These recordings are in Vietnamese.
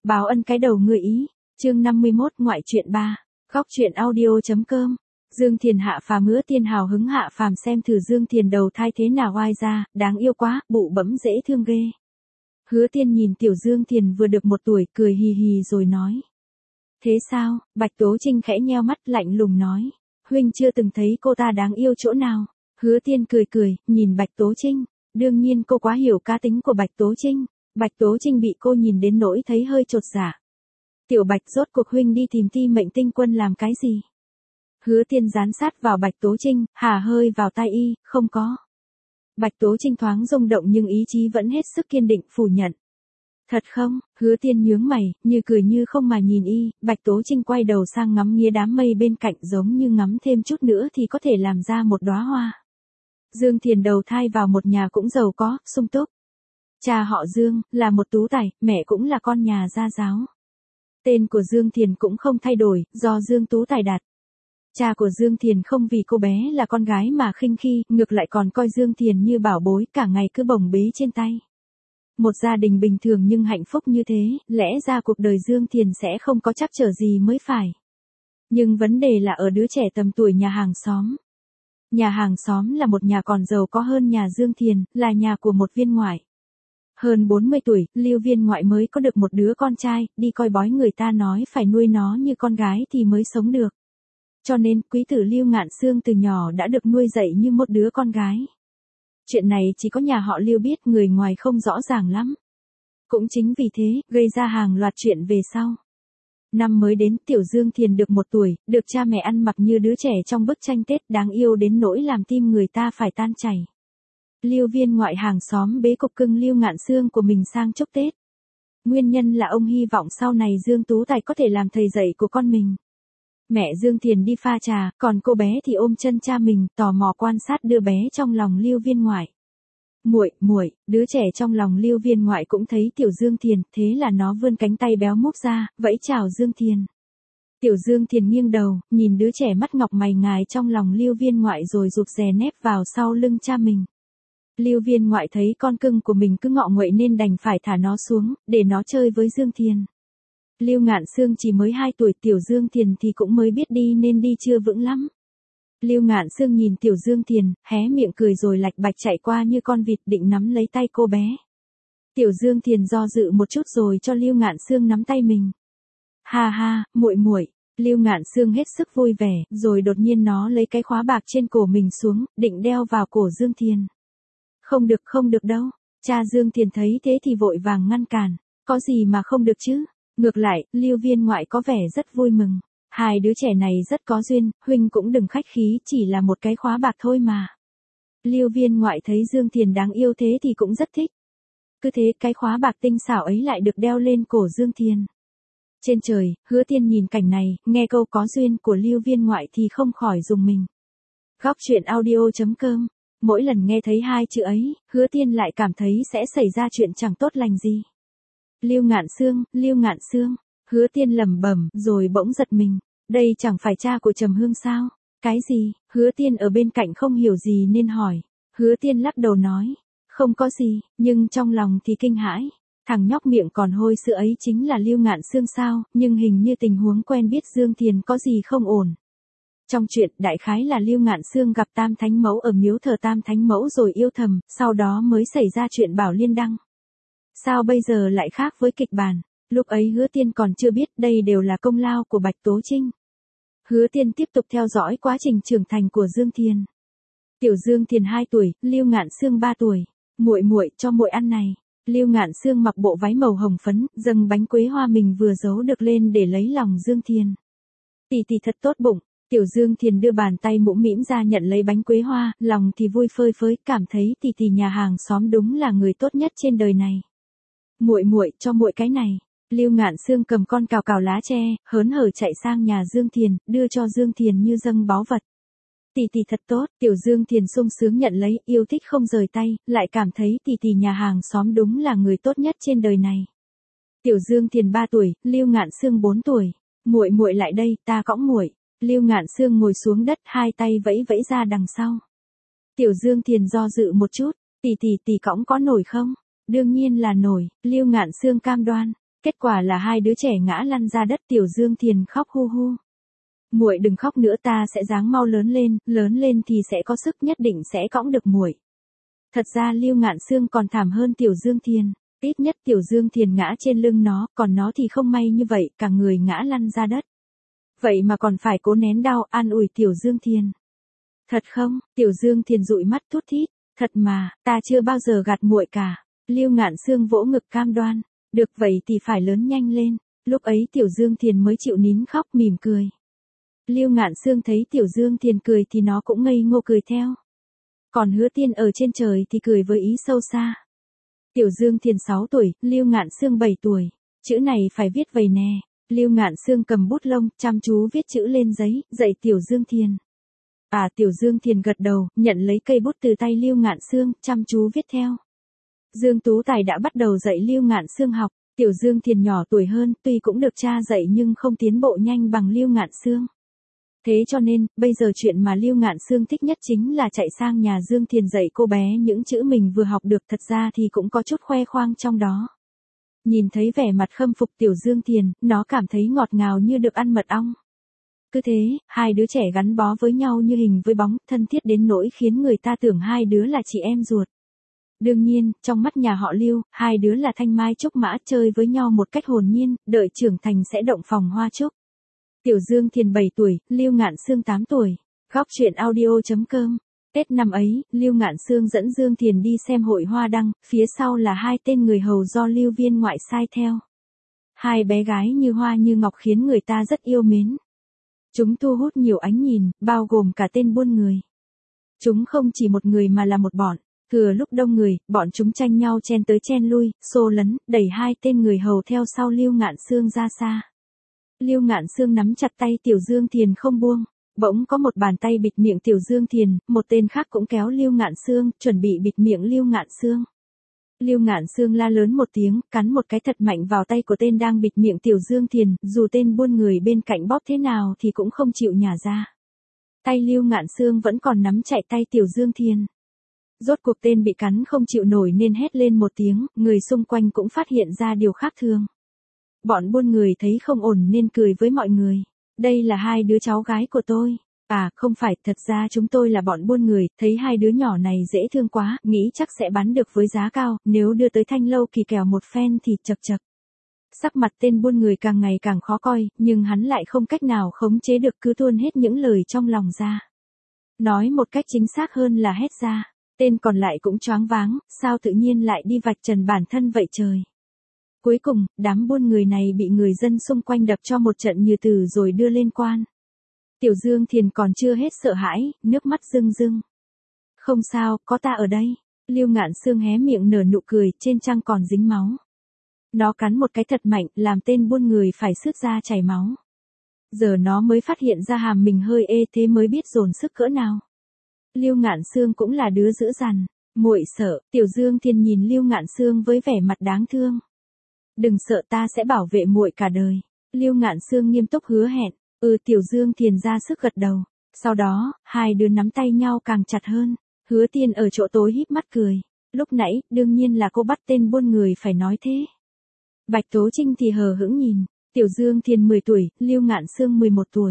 Báo ân cái đầu người ý. Chương 51 ngoại truyện 3. Góc truyện audio.com. Dương Thiền hạ phàm hứa tiên hào hứng hạ phàm xem thử Dương Thiền đầu thai thế nào oai ra, đáng yêu quá, bụ bẫm dễ thương ghê. Hứa tiên nhìn tiểu Dương Thiền vừa được 1 tuổi, cười hì hì rồi nói. Thế sao? Bạch Tố Trinh khẽ nheo mắt lạnh lùng nói. Huynh chưa từng thấy cô ta đáng yêu chỗ nào. Hứa tiên cười, nhìn Bạch Tố Trinh. Đương nhiên cô quá hiểu cá tính của Bạch Tố Trinh. Bạch Tố Trinh bị cô nhìn đến nỗi thấy hơi chột dạ. Tiểu Bạch, rốt cuộc huynh đi tìm Ti Mệnh Tinh Quân làm cái gì? Hứa tiên dán sát vào Bạch Tố Trinh, hà hơi vào tai y, không có. Bạch Tố Trinh thoáng rung động nhưng ý chí vẫn hết sức kiên định phủ nhận. Thật không? Hứa tiên nhướng mày, như cười như không mà nhìn y. Bạch Tố Trinh quay đầu sang ngắm nghía đám mây bên cạnh, giống như ngắm thêm chút nữa thì có thể làm ra một đóa hoa. Dương Thiền đầu thai vào một nhà cũng giàu có, sung túc. Cha họ Dương, là một tú tài, mẹ cũng là con nhà gia giáo. Tên của Dương Thiền cũng không thay đổi, do Dương Tú Tài đặt. Cha của Dương Thiền không vì cô bé là con gái mà khinh khi, ngược lại còn coi Dương Thiền như bảo bối, cả ngày cứ bồng bế trên tay. Một gia đình bình thường nhưng hạnh phúc như thế, lẽ ra cuộc đời Dương Thiền sẽ không có trắc trở gì mới phải. Nhưng vấn đề là ở đứa trẻ tầm tuổi nhà hàng xóm. Nhà hàng xóm là một nhà còn giàu có hơn nhà Dương Thiền, là nhà của một viên ngoại. Hơn 40 tuổi, Lưu viên ngoại mới có được một đứa con trai, đi coi bói người ta nói phải nuôi nó như con gái thì mới sống được. Cho nên, quý tử Lưu Ngạn Xương từ nhỏ đã được nuôi dạy như một đứa con gái. Chuyện này chỉ có nhà họ Lưu biết, người ngoài không rõ ràng lắm. Cũng chính vì thế, gây ra hàng loạt chuyện về sau. Năm mới đến, tiểu Dương Thiền được 1 tuổi, được cha mẹ ăn mặc như đứa trẻ trong bức tranh Tết, đáng yêu đến nỗi làm tim người ta phải tan chảy. Lưu viên ngoại hàng xóm bế cục cưng Lưu Ngạn Xương của mình sang chúc Tết. Nguyên nhân là ông hy vọng sau này Dương Tú Tài có thể làm thầy dạy của con mình. Mẹ Dương Thiền đi pha trà, còn cô bé thì ôm chân cha mình, tò mò quan sát đứa bé trong lòng Lưu viên ngoại. Muội, đứa trẻ trong lòng Lưu viên ngoại cũng thấy tiểu Dương Thiền, thế là nó vươn cánh tay béo múp ra, vẫy chào Dương Thiền. Tiểu Dương Thiền nghiêng đầu, nhìn đứa trẻ mắt ngọc mày ngài trong lòng Lưu viên ngoại rồi rụt rè nép vào sau lưng cha mình. Lưu viên ngoại thấy con cưng của mình cứ ngọ nguậy nên đành phải thả nó xuống, để nó chơi với Dương Thiền. Lưu Ngạn Xương chỉ mới 2 tuổi, tiểu Dương Thiền thì cũng mới biết đi nên đi chưa vững lắm. Lưu Ngạn Xương nhìn tiểu Dương Thiền, hé miệng cười rồi lạch bạch chạy qua như con vịt định nắm lấy tay cô bé. Tiểu Dương Thiền do dự một chút rồi cho Lưu Ngạn Xương nắm tay mình. Ha, muội. Lưu Ngạn Xương hết sức vui vẻ, rồi đột nhiên nó lấy cái khóa bạc trên cổ mình xuống, định đeo vào cổ Dương Thiền. Không được đâu. Cha Dương Thiền thấy thế thì vội vàng ngăn cản. Có gì mà không được chứ? Ngược lại, Lưu viên ngoại có vẻ rất vui mừng. Hai đứa trẻ này rất có duyên, huynh cũng đừng khách khí, chỉ là một cái khóa bạc thôi mà. Lưu viên ngoại thấy Dương Thiền đáng yêu thế thì cũng rất thích. Cứ thế cái khóa bạc tinh xảo ấy lại được đeo lên cổ Dương Thiền. Trên trời, Hứa Tiên nhìn cảnh này, nghe câu có duyên của Lưu viên ngoại thì không khỏi rùng mình. Góc truyện audio.com. Mỗi lần nghe thấy 2 chữ ấy, Hứa Tiên lại cảm thấy sẽ xảy ra chuyện chẳng tốt lành gì. Lưu Ngạn Xương, Hứa Tiên lẩm bẩm, rồi bỗng giật mình. Đây chẳng phải cha của Trầm Hương sao? Cái gì? Hứa Tiên ở bên cạnh không hiểu gì nên hỏi. Hứa Tiên lắc đầu nói, không có gì, nhưng trong lòng thì kinh hãi. Thằng nhóc miệng còn hôi sữa ấy chính là Lưu Ngạn Xương sao? Nhưng hình như tình huống quen biết Dương Thiền có gì không ổn. Trong chuyện, đại khái là Lưu Ngạn Xương gặp Tam Thánh Mẫu ở miếu thờ Tam Thánh Mẫu rồi yêu thầm, sau đó mới xảy ra chuyện Bảo Liên Đăng. Sao bây giờ lại khác với kịch bản? Lúc ấy Hứa Tiên còn chưa biết đây đều là công lao của Bạch Tố Trinh. Hứa Tiên tiếp tục theo dõi quá trình trưởng thành của Dương Thiền. Tiểu Dương Thiền 2 tuổi, Lưu Ngạn Xương 3 tuổi. Muội, cho muội ăn này. Lưu Ngạn Xương mặc bộ váy màu hồng phấn, dâng bánh quế hoa mình vừa giấu được lên để lấy lòng Dương Thiền. Tỷ thật tốt bụng. Tiểu Dương Thiền đưa bàn tay mũm mĩm ra nhận lấy bánh quế hoa, lòng thì vui phơi phới, cảm thấy tỷ nhà hàng xóm đúng là người tốt nhất trên đời này. Muội, cho muội cái này. Lưu Ngạn Xương cầm con cào cào lá tre, hớn hở chạy sang nhà Dương Thiền, đưa cho Dương Thiền như dâng báu vật. Tỷ thật tốt, Tiểu Dương Thiền sung sướng nhận lấy, yêu thích không rời tay, lại cảm thấy tỷ nhà hàng xóm đúng là người tốt nhất trên đời này. Tiểu Dương Thiền 3 tuổi, Lưu Ngạn Xương 4 tuổi. Muội lại đây, ta cõng muội. Lưu Ngạn Xương ngồi xuống đất, 2 tay vẫy ra đằng sau. Tiểu Dương Thiền do dự một chút, tỷ cõng có nổi không? Đương nhiên là nổi, Lưu Ngạn Xương cam đoan. Kết quả là hai đứa trẻ ngã lăn ra đất, Tiểu Dương Thiền khóc hu hu. Muội đừng khóc nữa, ta sẽ ráng mau lớn lên thì sẽ có sức, nhất định sẽ cõng được muội. Thật ra Lưu Ngạn Sương còn thảm hơn Tiểu Dương Thiền, ít nhất Tiểu Dương Thiền ngã trên lưng nó, còn nó thì không may như vậy, cả người ngã lăn ra đất. Vậy mà còn phải cố nén đau, an ủi Tiểu Dương Thiền. Thật không? Tiểu Dương Thiền dụi mắt thút thít, thật mà, ta chưa bao giờ gạt muội cả. Lưu Ngạn Sương vỗ ngực cam đoan, được vậy thì phải lớn nhanh lên. Lúc ấy Tiểu Dương Thiền mới chịu nín khóc, mỉm cười. Lưu Ngạn Sương thấy Tiểu Dương Thiền cười thì nó cũng ngây ngô cười theo. Còn Hứa Tiên ở trên trời thì cười với ý sâu xa. Tiểu Dương Thiền 6 tuổi, Lưu Ngạn Sương 7 tuổi. Chữ này phải viết vầy nè. Lưu Ngạn Sương cầm bút lông, chăm chú viết chữ lên giấy, dạy Tiểu Dương Thiền. Tiểu Dương Thiền gật đầu, nhận lấy cây bút từ tay Lưu Ngạn Sương, chăm chú viết theo. Dương Tú Tài đã bắt đầu dạy Lưu Ngạn Sương học. Tiểu Dương Thiền nhỏ tuổi hơn, tuy cũng được cha dạy nhưng không tiến bộ nhanh bằng Lưu Ngạn Sương. Thế cho nên, bây giờ chuyện mà Lưu Ngạn Sương thích nhất chính là chạy sang nhà Dương Thiền dạy cô bé những chữ mình vừa học được, thật ra thì cũng có chút khoe khoang trong đó. Nhìn thấy vẻ mặt khâm phục Tiểu Dương Thiền, nó cảm thấy ngọt ngào như được ăn mật ong. Cứ thế, hai đứa trẻ gắn bó với nhau như hình với bóng, thân thiết đến nỗi khiến người ta tưởng hai đứa là chị em ruột. Đương nhiên, trong mắt nhà họ Lưu, hai đứa là thanh mai trúc mã, chơi với nhau một cách hồn nhiên, đợi trưởng thành sẽ động phòng hoa trúc. Tiểu Dương Thiền 7 tuổi, Lưu Ngạn Sương 8 tuổi. Góc truyện audio.com. Tết năm ấy, Lưu Ngạn Sương dẫn Dương Thiền đi xem hội hoa đăng, phía sau là hai tên người hầu do Lưu Viên ngoại sai theo. Hai bé gái như hoa như ngọc khiến người ta rất yêu mến. Chúng thu hút nhiều ánh nhìn, bao gồm cả tên buôn người. Chúng không chỉ một người mà là một bọn. Thừa lúc đông người, bọn chúng tranh nhau chen tới chen lui, xô lấn, đẩy hai tên người hầu theo sau Lưu Ngạn Sương ra xa. Lưu Ngạn Sương nắm chặt tay Tiểu Dương Thiền không buông. Bỗng có một bàn tay bịt miệng Tiểu Dương Thiền, một tên khác cũng kéo Lưu Ngạn Sương, chuẩn bị bịt miệng Lưu Ngạn Sương. Lưu Ngạn Sương la lớn một tiếng, cắn một cái thật mạnh vào tay của tên đang bịt miệng Tiểu Dương Thiền, dù tên buôn người bên cạnh bóp thế nào thì cũng không chịu nhả ra. Tay Lưu Ngạn Sương vẫn còn nắm chặt tay Tiểu Dương Thiền. Rốt cuộc tên bị cắn không chịu nổi nên hét lên một tiếng, người xung quanh cũng phát hiện ra điều khác thường. Bọn buôn người thấy không ổn nên cười với mọi người. Đây là hai đứa cháu gái của tôi. Không phải, thật ra chúng tôi là bọn buôn người, thấy hai đứa nhỏ này dễ thương quá, nghĩ chắc sẽ bán được với giá cao, nếu đưa tới Thanh Lâu Kỳ kèo một phen thì chật chật. Sắc mặt tên buôn người càng ngày càng khó coi, nhưng hắn lại không cách nào khống chế được, cứ tuôn hết những lời trong lòng ra. Nói một cách chính xác hơn là hét ra. Tên còn lại cũng choáng váng, sao tự nhiên lại đi vạch trần bản thân vậy trời. Cuối cùng, đám buôn người này bị người dân xung quanh đập cho một trận như tử rồi đưa lên quan. Tiểu Dương Thiền còn chưa hết sợ hãi, nước mắt rưng rưng. Không sao, có ta ở đây. Lưu Ngạn Sương hé miệng nở nụ cười, trên trăng còn dính máu. Nó cắn một cái thật mạnh, làm tên buôn người phải sướt ra chảy máu. Giờ nó mới phát hiện ra hàm mình hơi ê, thế mới biết dồn sức cỡ nào. Lưu Ngạn Sương cũng là đứa dữ dằn. Muội sợ. Tiểu Dương Thiền nhìn Lưu Ngạn Sương với vẻ mặt đáng thương. Đừng sợ, ta sẽ bảo vệ muội cả đời. Lưu Ngạn Sương nghiêm túc hứa hẹn. Tiểu Dương Thiền ra sức gật đầu. Sau đó, hai đứa nắm tay nhau càng chặt hơn. Hứa Tiên ở chỗ tối híp mắt cười. Lúc nãy, đương nhiên là cô bắt tên buôn người phải nói thế. Bạch Tố Trinh thì hờ hững nhìn. Tiểu Dương Thiền 10 tuổi, Lưu Ngạn Sương 11 tuổi.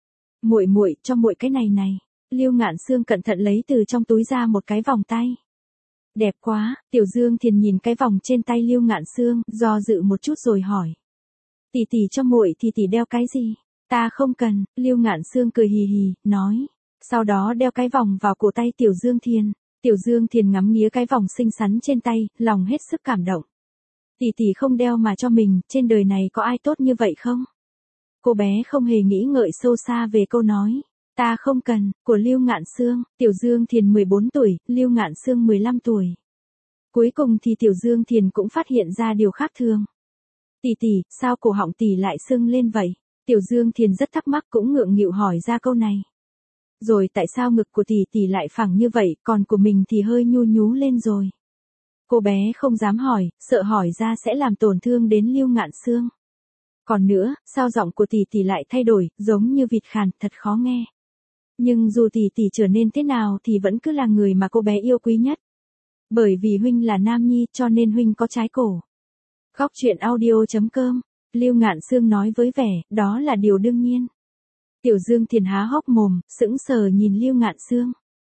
Muội cho muội cái này này. Lưu Ngạn Sương cẩn thận lấy từ trong túi ra một cái vòng tay. Đẹp quá. Tiểu Dương Thiền nhìn cái vòng trên tay Lưu Ngạn Sương, do dự một chút rồi hỏi. Tỷ cho muội thì tỷ đeo cái gì? Ta không cần. Lưu Ngạn Sương cười hì hì, nói. Sau đó đeo cái vòng vào cổ tay Tiểu Dương Thiền. Tiểu Dương Thiền ngắm nghía cái vòng xinh xắn trên tay, lòng hết sức cảm động. Tỷ không đeo mà cho mình, trên đời này có ai tốt như vậy không? Cô bé không hề nghĩ ngợi sâu xa về câu nói. Ta không cần, của Lưu Ngạn Sương. Tiểu Dương Thiền 14 tuổi, Lưu Ngạn Sương 15 tuổi. Cuối cùng thì Tiểu Dương Thiền cũng phát hiện ra điều khác thường. Tỷ, sao cổ họng tỷ lại sưng lên vậy? Tiểu Dương Thiền rất thắc mắc, cũng ngượng nghịu hỏi ra câu này. Rồi tại sao ngực của tỷ lại phẳng như vậy, còn của mình thì hơi nhu nhú lên rồi? Cô bé không dám hỏi, sợ hỏi ra sẽ làm tổn thương đến Lưu Ngạn Sương. Còn nữa, sao giọng của tỷ lại thay đổi, giống như vịt khàn, thật khó nghe. Nhưng dù tỷ trở nên thế nào thì vẫn cứ là người mà cô bé yêu quý nhất. Bởi vì huynh là nam nhi cho nên huynh có trái cổ. Góc truyện audio.com, Lưu Ngạn Sương nói với vẻ, đó là điều đương nhiên. Tiểu Dương Thiền há hốc mồm, sững sờ nhìn Lưu Ngạn Sương.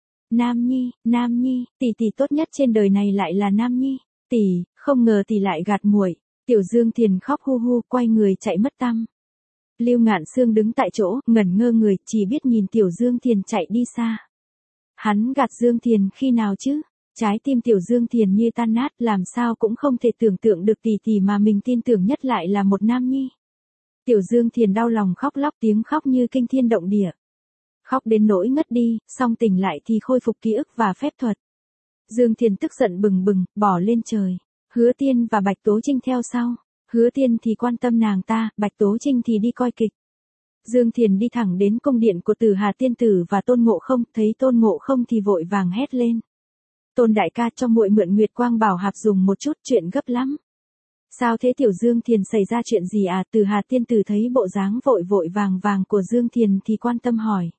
Nam Nhi, tỷ tốt nhất trên đời này lại là Nam Nhi, tỷ, không ngờ tỷ lại gạt muội. Tiểu Dương Thiền khóc hu hu, quay người chạy mất tăm. Lưu Ngạn Sương đứng tại chỗ, ngẩn ngơ người, chỉ biết nhìn Tiểu Dương Thiền chạy đi xa. Hắn gạt Dương Thiền khi nào chứ? Trái tim Tiểu Dương Thiền như tan nát, làm sao cũng không thể tưởng tượng được tỷ mà mình tin tưởng nhất lại là một nam nhi. Tiểu Dương Thiền đau lòng khóc lóc, tiếng khóc như kinh thiên động địa. Khóc đến nỗi ngất đi, xong tỉnh lại thì khôi phục ký ức và phép thuật. Dương Thiền tức giận bừng bừng, bỏ lên trời. Hứa Tiên và Bạch Tố Trinh theo sau. Hứa Tiên thì quan tâm nàng ta, Bạch Tố Trinh thì đi coi kịch. Dương Thiền đi thẳng đến cung điện của Tử Hà Tiên Tử và Tôn Ngộ Không, thấy Tôn Ngộ Không thì vội vàng hét lên. Tôn đại ca, cho muội mượn Nguyệt Quang Bảo Hạp dùng một chút, chuyện gấp lắm. Sao thế Tiểu Dương Thiền, xảy ra chuyện gì à? Tử Hà Tiên Tử thấy bộ dáng vội vàng của Dương Thiền thì quan tâm hỏi.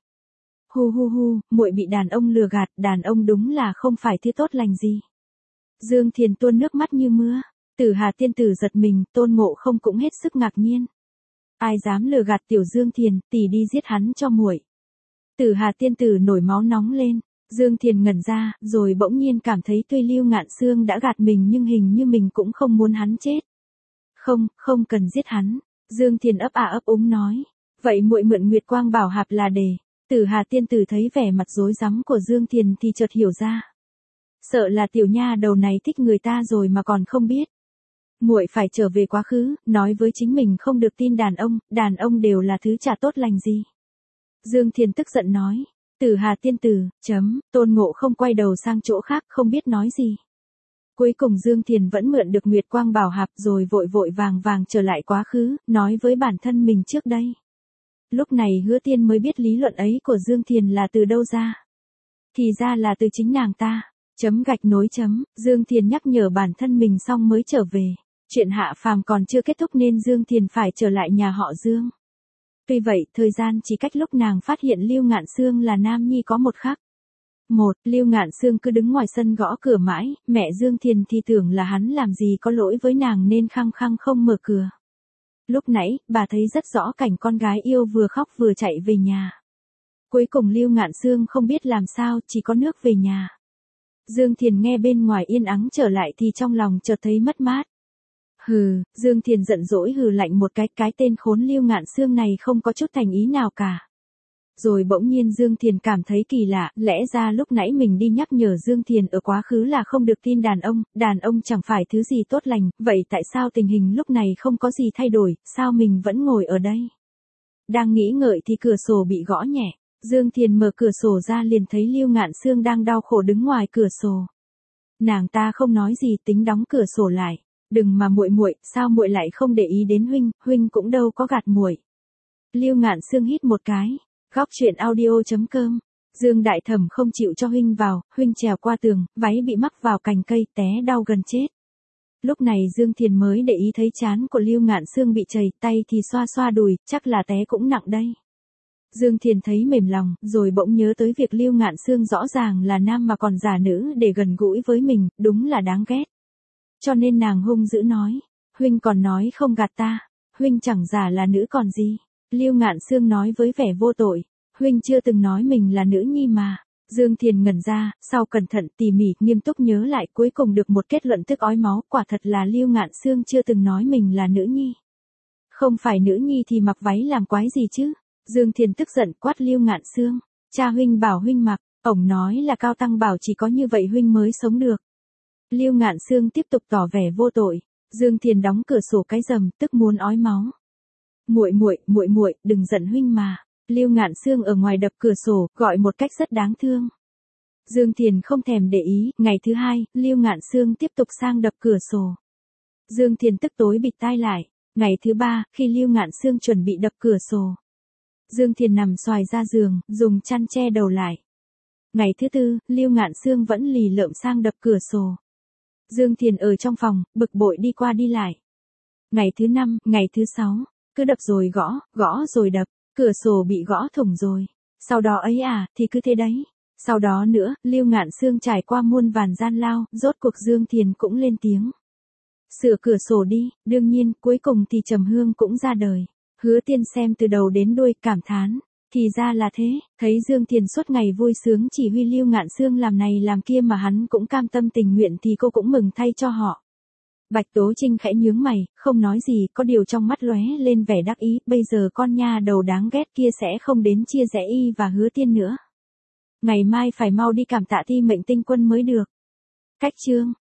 Hu, muội bị đàn ông lừa gạt, đàn ông đúng là không phải thứ tốt lành gì. Dương Thiền tuôn nước mắt như mưa. Tử Hà Tiên Tử giật mình, Tôn Ngộ Không cũng hết sức ngạc nhiên. Ai dám lừa gạt Tiểu Dương Thiền, tỷ đi giết hắn cho muội. Tử Hà Tiên Tử nổi máu nóng lên. Dương Thiền ngẩn ra, rồi bỗng nhiên cảm thấy tuy Lưu Ngạn Sương đã gạt mình nhưng hình như mình cũng không muốn hắn chết. Không cần giết hắn. Dương Thiền ấp ấp úng nói. Vậy muội mượn Nguyệt Quang Bảo Hạp là để. Tử Hà Tiên Tử thấy vẻ mặt rối rắm của Dương Thiền thì chợt hiểu ra. Sợ là tiểu nha đầu này thích người ta rồi mà còn không biết. Muội phải trở về quá khứ, nói với chính mình không được tin đàn ông đều là thứ chả tốt lành gì. Dương Thiền tức giận nói. Tử Hà Tiên Tử, Tôn Ngộ Không quay đầu sang chỗ khác không biết nói gì. Cuối cùng Dương Thiền vẫn mượn được Nguyệt Quang Bảo Hạp rồi vội vàng trở lại quá khứ, nói với bản thân mình trước đây. Lúc này Hứa Tiên mới biết lý luận ấy của Dương Thiền là từ đâu ra. Thì ra là từ chính nàng ta. Dương Thiền nhắc nhở bản thân mình xong mới trở về. Chuyện hạ phàm còn chưa kết thúc nên Dương Thiền phải trở lại nhà họ Dương. Tuy vậy, thời gian chỉ cách lúc nàng phát hiện Lưu Ngạn Sương là nam nhi có một khắc. Lưu Ngạn Sương cứ đứng ngoài sân gõ cửa mãi, mẹ Dương Thiền thì tưởng là hắn làm gì có lỗi với nàng nên khăng không mở cửa. Lúc nãy, bà thấy rất rõ cảnh con gái yêu vừa khóc vừa chạy về nhà. Cuối cùng Lưu Ngạn Sương không biết làm sao, chỉ có nước về nhà. Dương Thiền nghe bên ngoài yên ắng trở lại thì trong lòng chợt thấy mất mát. Dương Thiền giận dỗi hừ lạnh một cái tên khốn Lưu Ngạn Sương này không có chút thành ý nào cả. Rồi bỗng nhiên Dương Thiền cảm thấy kỳ lạ, lẽ ra lúc nãy mình đi nhắc nhở Dương Thiền ở quá khứ là không được tin đàn ông chẳng phải thứ gì tốt lành, vậy tại sao tình hình lúc này không có gì thay đổi, sao mình vẫn ngồi ở đây? Đang nghĩ ngợi thì cửa sổ bị gõ nhẹ, Dương Thiền mở cửa sổ ra liền thấy Lưu Ngạn Sương đang đau khổ đứng ngoài cửa sổ. Nàng ta không nói gì tính đóng cửa sổ lại. Đừng mà muội, sao muội lại không để ý đến huynh cũng đâu có gạt muội. Lưu Ngạn Sương hít một cái. Góc truyện audio.com. Dương Đại Thẩm không chịu cho huynh vào, huynh trèo qua tường, váy bị mắc vào cành cây, té đau gần chết. Lúc này Dương Thiền mới để ý thấy trán của Lưu Ngạn Sương bị chảy, tay thì xoa đùi, chắc là té cũng nặng đây. Dương Thiền thấy mềm lòng, rồi bỗng nhớ tới việc Lưu Ngạn Sương rõ ràng là nam mà còn giả nữ để gần gũi với mình, đúng là đáng ghét. Cho nên nàng hung dữ nói, huynh còn nói không gạt ta, huynh chẳng giả là nữ còn gì. Lưu Ngạn Sương nói với vẻ vô tội, huynh chưa từng nói mình là nữ nhi mà. Dương Thiền ngẩn ra, sau cẩn thận tỉ mỉ nghiêm túc nhớ lại cuối cùng được một kết luận tức ói máu, quả thật là Lưu Ngạn Sương chưa từng nói mình là nữ nhi. Không phải nữ nhi thì mặc váy làm quái gì chứ? Dương Thiền tức giận quát Lưu Ngạn Sương, cha huynh bảo huynh mặc, ổng nói là Cao Tăng bảo chỉ có như vậy huynh mới sống được. Lưu Ngạn Sương tiếp tục tỏ vẻ vô tội. Dương Thiền đóng cửa sổ cái rầm, tức muốn ói máu. Muội, đừng giận huynh mà. Lưu Ngạn Sương ở ngoài đập cửa sổ, gọi một cách rất đáng thương. Dương Thiền không thèm để ý, ngày thứ hai, Lưu Ngạn Sương tiếp tục sang đập cửa sổ. Dương Thiền tức tối bịt tai lại. Ngày thứ ba, khi Lưu Ngạn Sương chuẩn bị đập cửa sổ, Dương Thiền nằm xoài ra giường, dùng chăn che đầu lại. Ngày thứ tư, Lưu Ngạn Sương vẫn lì lợm sang đập cửa sổ. Dương Thiền ở trong phòng, bực bội đi qua đi lại. Ngày thứ 5, ngày thứ 6, cứ đập rồi gõ rồi đập, cửa sổ bị gõ thủng rồi. Sau đó ấy thì cứ thế đấy. Sau đó nữa, Lưu Ngạn Sương trải qua muôn vàn gian lao, rốt cuộc Dương Thiền cũng lên tiếng. Sửa cửa sổ đi, đương nhiên, cuối cùng thì Trầm Hương cũng ra đời. Hứa Tiên xem từ đầu đến đuôi, cảm thán. Thì ra là thế, thấy Dương Thiền suốt ngày vui sướng chỉ huy Lưu Ngạn Sương làm này làm kia mà hắn cũng cam tâm tình nguyện thì cô cũng mừng thay cho họ. Bạch Tố Trinh khẽ nhướng mày, không nói gì, có điều trong mắt lóe lên vẻ đắc ý, bây giờ con nha đầu đáng ghét kia sẽ không đến chia rẽ y và Hứa Tiên nữa. Ngày mai phải mau đi cảm tạ Thi Mệnh Tinh Quân mới được. Cách chương